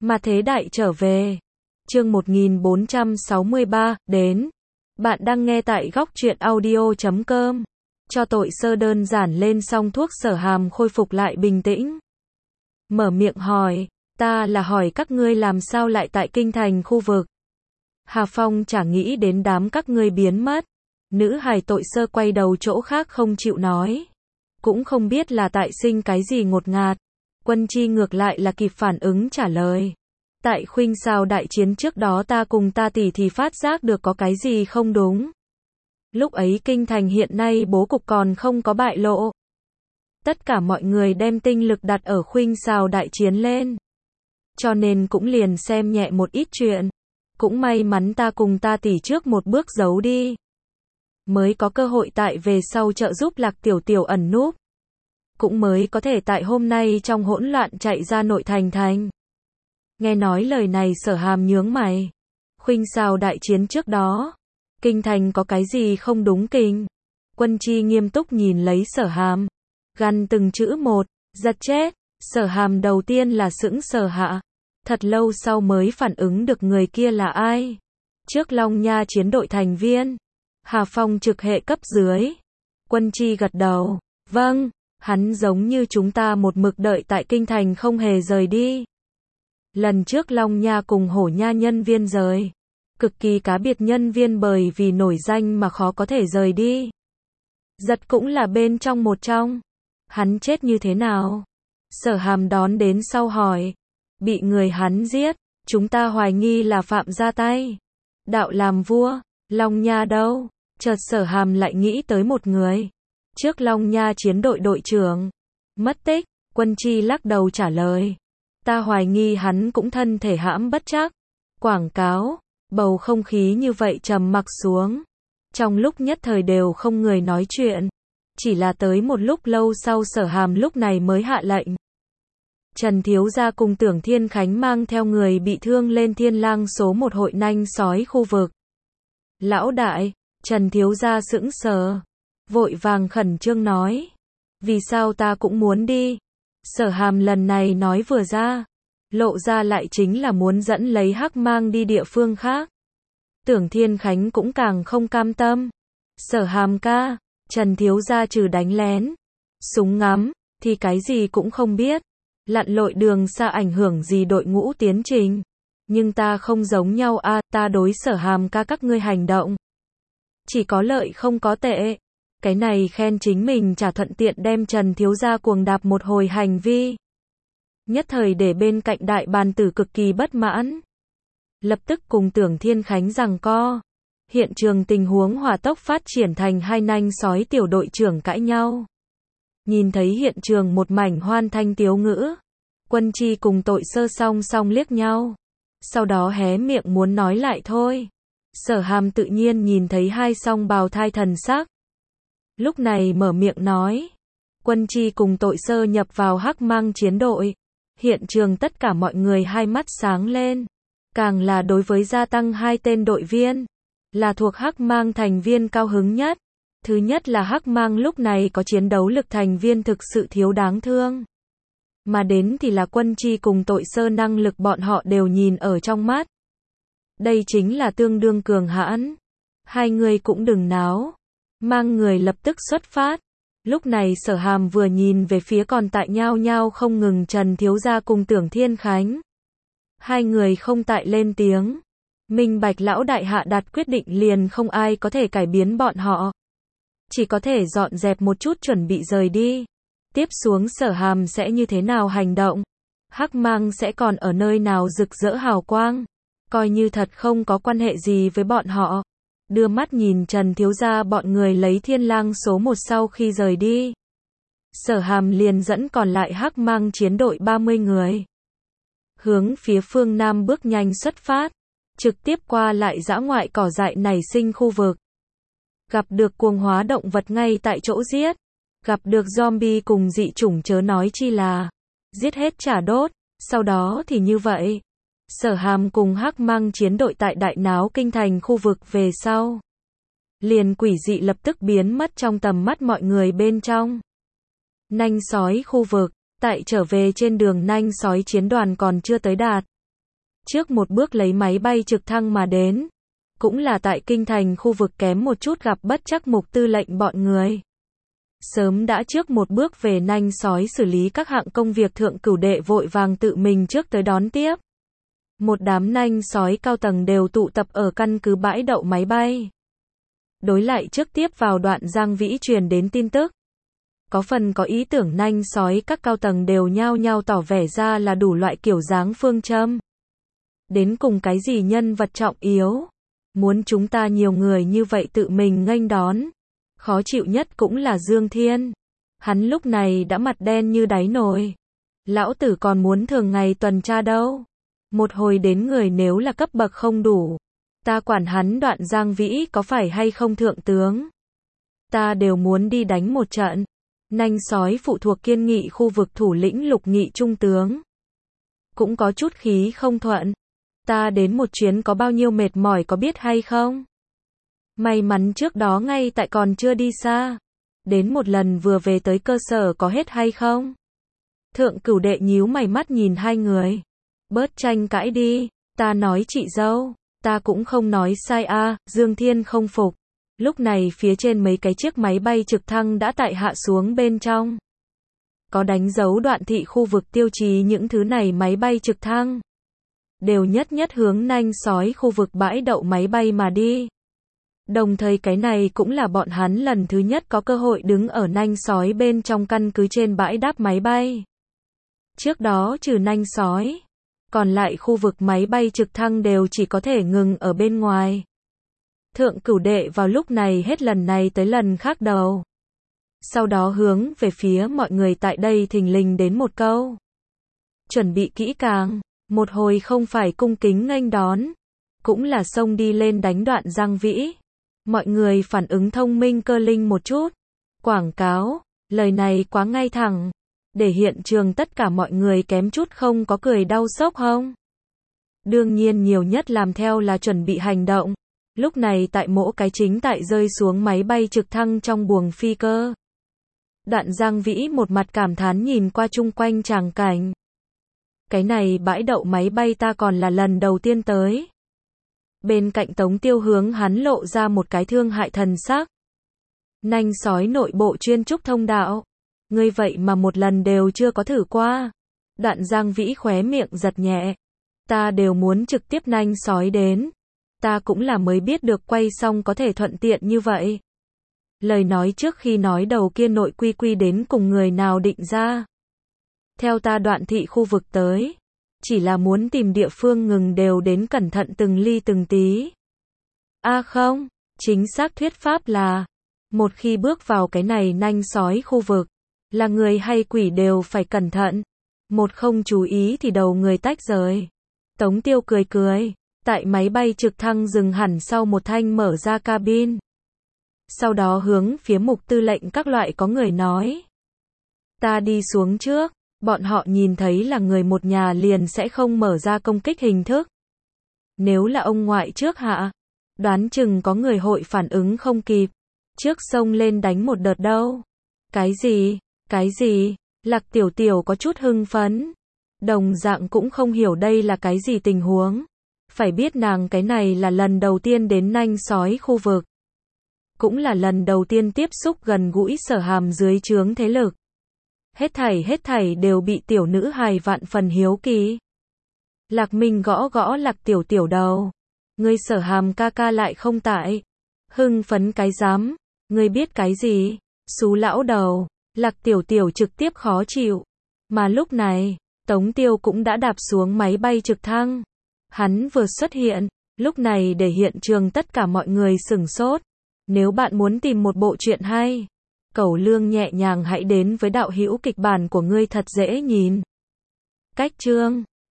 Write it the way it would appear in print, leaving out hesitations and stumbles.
Mà thế đại trở về. Chương 1463, đến. Bạn đang nghe tại góc truyện audio.com. Cho tội sơ đơn giản lên xong thuốc Sở Hàm khôi phục lại bình tĩnh. Mở miệng hỏi, ta là hỏi các ngươi làm sao lại tại kinh thành khu vực. Hà Phong chả nghĩ đến đám các ngươi biến mất. Nữ hài tội sơ quay đầu chỗ khác không chịu nói. Cũng không biết là tại sinh cái gì ngột ngạt. Quân Chi ngược lại là kịp phản ứng trả lời. Tại khuynh sao đại chiến trước đó ta cùng ta tỷ thì phát giác được có cái gì không đúng. Lúc ấy kinh thành hiện nay bố cục còn không có bại lộ. Tất cả mọi người đem tinh lực đặt ở khuynh sao đại chiến lên. Cho nên cũng liền xem nhẹ một ít chuyện. Cũng may mắn ta cùng ta tỷ trước một bước giấu đi. Mới có cơ hội tại về sau trợ giúp Lạc Tiểu Tiểu ẩn núp. Cũng mới có thể tại hôm nay trong hỗn loạn chạy ra nội thành. Nghe nói lời này Sở Hàm nhướng mày. Khuynh sao đại chiến trước đó. Kinh thành có cái gì không đúng kinh? Quân Chi nghiêm túc nhìn lấy Sở Hàm. Gằn từng chữ một, giật chết. Sở Hàm đầu tiên là sững sờ hạ. Thật lâu sau mới phản ứng được người kia là ai. Trước Long Nha chiến đội thành viên. Hà Phong trực hệ cấp dưới. Quân Chi gật đầu. Vâng, hắn giống như chúng ta một mực đợi tại kinh thành không hề rời đi. Lần trước Long Nha cùng Hổ Nha nhân viên rời. Cực kỳ cá biệt nhân viên bởi vì nổi danh mà khó có thể rời đi. Giật cũng là bên trong một trong. Hắn chết như thế nào? Sở Hàm đón đến sau hỏi. Bị người hắn giết, chúng ta hoài nghi là Phạm ra tay. Đạo làm vua, Long Nha đâu? Chợt Sở Hàm lại nghĩ tới một người. Trước Long Nha chiến đội đội trưởng. Mất tích, Quân Chi lắc đầu trả lời. Ta hoài nghi hắn cũng thân thể hãm bất trắc. Quảng cáo, bầu không khí như vậy trầm mặc xuống. Trong lúc nhất thời đều không người nói chuyện. Chỉ là tới một lúc lâu sau Sở Hàm lúc này mới hạ lệnh. Trần Thiếu Gia cùng Tưởng Thiên Khánh mang theo người bị thương lên Thiên Lang số 1 hội nanh sói khu vực. Lão đại, Trần Thiếu Gia sững sờ. Vội vàng khẩn trương nói. Vì sao ta cũng muốn đi? Sở Hàm lần này nói vừa ra. Lộ ra lại chính là muốn dẫn lấy Hắc Mang đi địa phương khác. Tưởng Thiên Khánh cũng càng không cam tâm. Sở Hàm ca, Trần Thiếu Gia trừ đánh lén, súng ngắm, thì cái gì cũng không biết. Lặn lội đường xa ảnh hưởng gì đội ngũ tiến trình. Nhưng ta không giống nhau a, ta đối Sở Hàm ca các ngươi hành động. Chỉ có lợi không có tệ. Cái này khen chính mình chả thuận tiện đem Trần Thiếu Gia cuồng đạp một hồi hành vi. Nhất thời để bên cạnh đại bàn tử cực kỳ bất mãn. Lập tức cùng Tưởng Thiên Khánh giằng co. Hiện trường tình huống hỏa tốc phát triển thành hai nanh sói tiểu đội trưởng cãi nhau. Nhìn thấy hiện trường một mảnh hoan thanh tiếu ngữ. Quân Chi cùng tội sơ song song liếc nhau. Sau đó hé miệng muốn nói lại thôi. Sở Hàm tự nhiên nhìn thấy hai song bào thai thần sắc. Lúc này mở miệng nói. Quân Chi cùng tội sơ nhập vào Hắc Mang chiến đội. Hiện trường tất cả mọi người hai mắt sáng lên. Càng là đối với gia tăng hai tên đội viên. Là thuộc Hắc Mang thành viên cao hứng nhất. Thứ nhất là Hắc Mang lúc này có chiến đấu lực thành viên thực sự thiếu đáng thương. Mà đến thì là Quân Chi cùng tội sơ năng lực bọn họ đều nhìn ở trong mắt. Đây chính là tương đương cường hãn. Hai người cũng đừng náo. Mang người lập tức xuất phát. Lúc này Sở Hàm vừa nhìn về phía còn tại nhao nhao không ngừng Trần Thiếu Gia cùng Tưởng Thiên Khánh. Hai người không tại lên tiếng. Minh bạch lão đại hạ đặt quyết định liền không ai có thể cải biến bọn họ. Chỉ có thể dọn dẹp một chút chuẩn bị rời đi. Tiếp xuống Sở Hàm sẽ như thế nào hành động? Hắc Mang sẽ còn ở nơi nào rực rỡ hào quang? Coi như thật không có quan hệ gì với bọn họ. Đưa mắt nhìn Trần Thiếu Gia bọn người lấy Thiên Lang số 1 sau khi rời đi. Sở Hàm liền dẫn còn lại Hắc Mang chiến đội 30 người. Hướng phía phương Nam bước nhanh xuất phát. Trực tiếp qua lại dã ngoại cỏ dại nảy sinh khu vực. Gặp được cuồng hóa động vật ngay tại chỗ giết. Gặp được zombie cùng dị chủng chớ nói chi là. Giết hết trả đốt. Sau đó thì như vậy. Sở Hàm cùng Hắc Mang chiến đội tại đại náo kinh thành khu vực về sau. Liền quỷ dị lập tức biến mất trong tầm mắt mọi người bên trong. Nanh sói khu vực, tại trở về trên đường nanh sói chiến đoàn còn chưa tới đạt. trước một bước lấy máy bay trực thăng mà đến. Cũng là tại kinh thành khu vực kém một chút gặp bất trắc Mục tư lệnh bọn người. Sớm đã trước một bước về nanh sói xử lý các hạng công việc, Thượng Cửu Đệ vội vàng tự mình trước tới đón tiếp. Một đám nanh sói cao tầng đều tụ tập ở căn cứ bãi đậu máy bay. Đối lại trước tiếp vào Đoạn Giang Vĩ truyền đến tin tức. Có phần có ý tưởng nanh sói các cao tầng đều nhao nhao tỏ vẻ ra là đủ loại kiểu dáng phương châm. Đến cùng cái gì nhân vật trọng yếu. Muốn chúng ta nhiều người như vậy tự mình nghênh đón. Khó chịu nhất cũng là Dương Thiên. Hắn lúc này đã mặt đen như đáy nồi. Lão tử còn muốn thường ngày tuần tra đâu. Một hồi đến người nếu là cấp bậc không đủ. Ta quản hắn Đoạn Giang Vĩ có phải hay không thượng tướng. Ta đều muốn đi đánh một trận. Nanh sói phụ thuộc Kiên Nghị khu vực thủ lĩnh Lục Nghị trung tướng. Cũng có chút khí không thuận. Ta đến một chuyến có bao nhiêu mệt mỏi có biết hay không? May mắn trước đó ngay tại còn chưa đi xa. Đến một lần vừa về tới cơ sở có hết hay không? Thượng Cửu Đệ nhíu mày mắt nhìn hai người. Bớt tranh cãi đi, ta nói chị dâu, ta cũng không nói sai a. Dương Thiên không phục. Lúc này phía trên mấy cái chiếc máy bay trực thăng đã tại hạ xuống bên trong. Có đánh dấu đoạn thị khu vực tiêu chí những thứ này máy bay trực thăng. Đều nhất nhất hướng nanh sói khu vực bãi đậu máy bay mà đi. Đồng thời cái này cũng là bọn hắn lần thứ nhất có cơ hội đứng ở nanh sói bên trong căn cứ trên bãi đáp máy bay. Trước đó trừ nanh sói, còn lại khu vực máy bay trực thăng đều chỉ có thể ngừng ở bên ngoài. Thượng Cửu Đệ vào lúc này hết lần này tới lần khác đầu. Sau đó hướng về phía mọi người tại đây thình lình đến một câu. Chuẩn bị kỹ càng, một hồi không phải cung kính nghênh đón, cũng là xông đi lên đánh Đoạn Giang Vĩ. Mọi người phản ứng thông minh cơ linh một chút. Quảng cáo, lời này quá ngay thẳng. Để hiện trường tất cả mọi người kém chút không có cười đau sốc không? Đương nhiên nhiều nhất làm theo là chuẩn bị hành động. Lúc này tại mỗi cái chính tại rơi xuống máy bay trực thăng trong buồng phi cơ. Đoạn Giang Vĩ một mặt cảm thán nhìn qua chung quanh tràng cảnh. Cái này bãi đậu máy bay ta còn là lần đầu tiên tới. Bên cạnh Tống Tiêu hướng hắn lộ ra một cái thương hại thần sắc. Nanh sói nội bộ chuyên trúc thông đạo. Ngươi vậy mà một lần đều chưa có thử qua. Đoạn Giang Vĩ khóe miệng giật nhẹ. Ta đều muốn trực tiếp nanh sói đến. Ta cũng là mới biết được quay xong có thể thuận tiện như vậy. Lời nói trước khi nói đầu kia nội quy quy đến cùng người nào định ra. Theo ta Đoạn thị khu vực tới. Chỉ là muốn tìm địa phương ngừng đều đến cẩn thận từng ly từng tí. Không, chính xác thuyết pháp là. Một khi bước vào cái này nanh sói khu vực. Là người hay quỷ đều phải cẩn thận. Một không chú ý thì đầu người tách rời. Tống Tiêu cười cười. Tại máy bay trực thăng dừng hẳn sau một thanh mở ra cabin. Sau đó hướng phía Mục tư lệnh các loại có người nói. Ta đi xuống trước. Bọn họ nhìn thấy là người một nhà liền sẽ không mở ra công kích hình thức. Nếu là ông ngoại trước hạ. Đoán chừng có người hội phản ứng không kịp. Trước xông lên đánh một đợt đâu. Cái gì? Cái gì? Lạc Tiểu Tiểu có chút hưng phấn. Đồng dạng cũng không hiểu đây là cái gì tình huống. Phải biết nàng cái này là lần đầu tiên đến nanh sói khu vực. Cũng là lần đầu tiên tiếp xúc gần gũi Sở Hàm dưới trướng thế lực. Hết thảy đều bị tiểu nữ hài vạn phần hiếu kỳ. Lạc Minh gõ gõ Lạc Tiểu Tiểu đầu. Ngươi Sở Hàm ca ca lại không tại. Hưng phấn cái dám. Ngươi biết cái gì? Xú lão đầu. Lạc Tiểu Tiểu trực tiếp khó chịu. Mà lúc này, Tống Tiêu cũng đã đạp xuống máy bay trực thăng. Hắn vừa xuất hiện, lúc này để hiện trường tất cả mọi người sửng sốt. Nếu bạn muốn tìm một bộ truyện hay, Cẩu Lương nhẹ nhàng hãy đến với đạo hữu kịch bản của ngươi thật dễ nhìn. Cách chương